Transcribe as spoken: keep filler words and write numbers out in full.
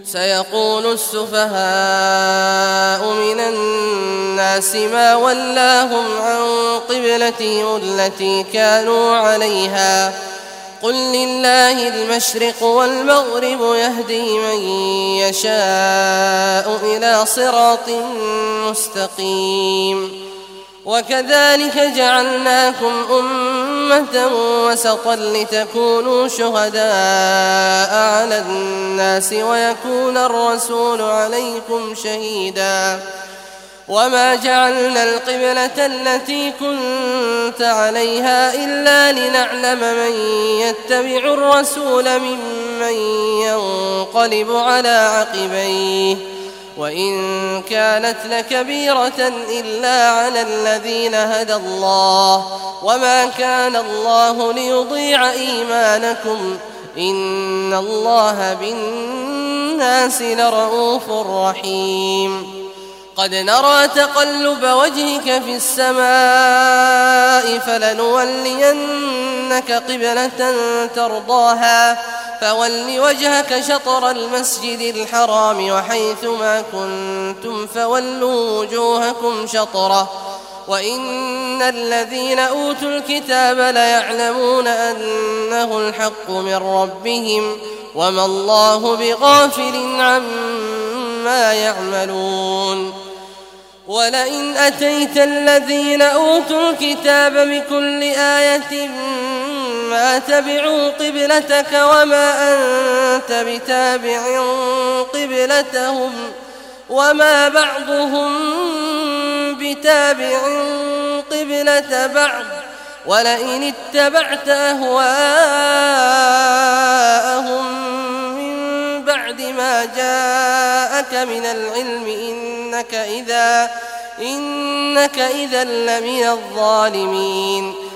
سيقول السفهاء من الناس ما ولاهم عن قبلتهم التي كانوا عليها قل لله المشرق والمغرب يهدي من يشاء إلى صراط مستقيم. وكذلك جعلناكم أمة وسطا لتكونوا شهداء على الناس ويكون الرسول عليكم شهيدا. وما جعلنا القبلة التي كنت عليها إلا لنعلم من يتبع الرسول ممن ينقلب على عقبيه وإن كانت لكبيرة إلا على الذين هدى الله وما كان الله ليضيع إيمانكم إن الله بالناس لرءوف رحيم. قد نرى تقلب وجهك في السماء فلنولينك قبلة ترضاها فول وجهك شطر المسجد الحرام وحيثما كنتم فولوا وجوهكم شطره وإن الذين أوتوا الكتاب ليعلمون أنه الحق من ربهم وما الله بغافل عما يعملون. ولئن أتيت الذين أوتوا الكتاب بكل آية ما تبعوا قبلتك وما أنت بتابع قبلتهم وما بعضهم بتابع قبلة بعض ولئن اتبعت أهواءهم من بعد ما جاءك من العلم إنك إذا إنك إذا لمن الظالمين.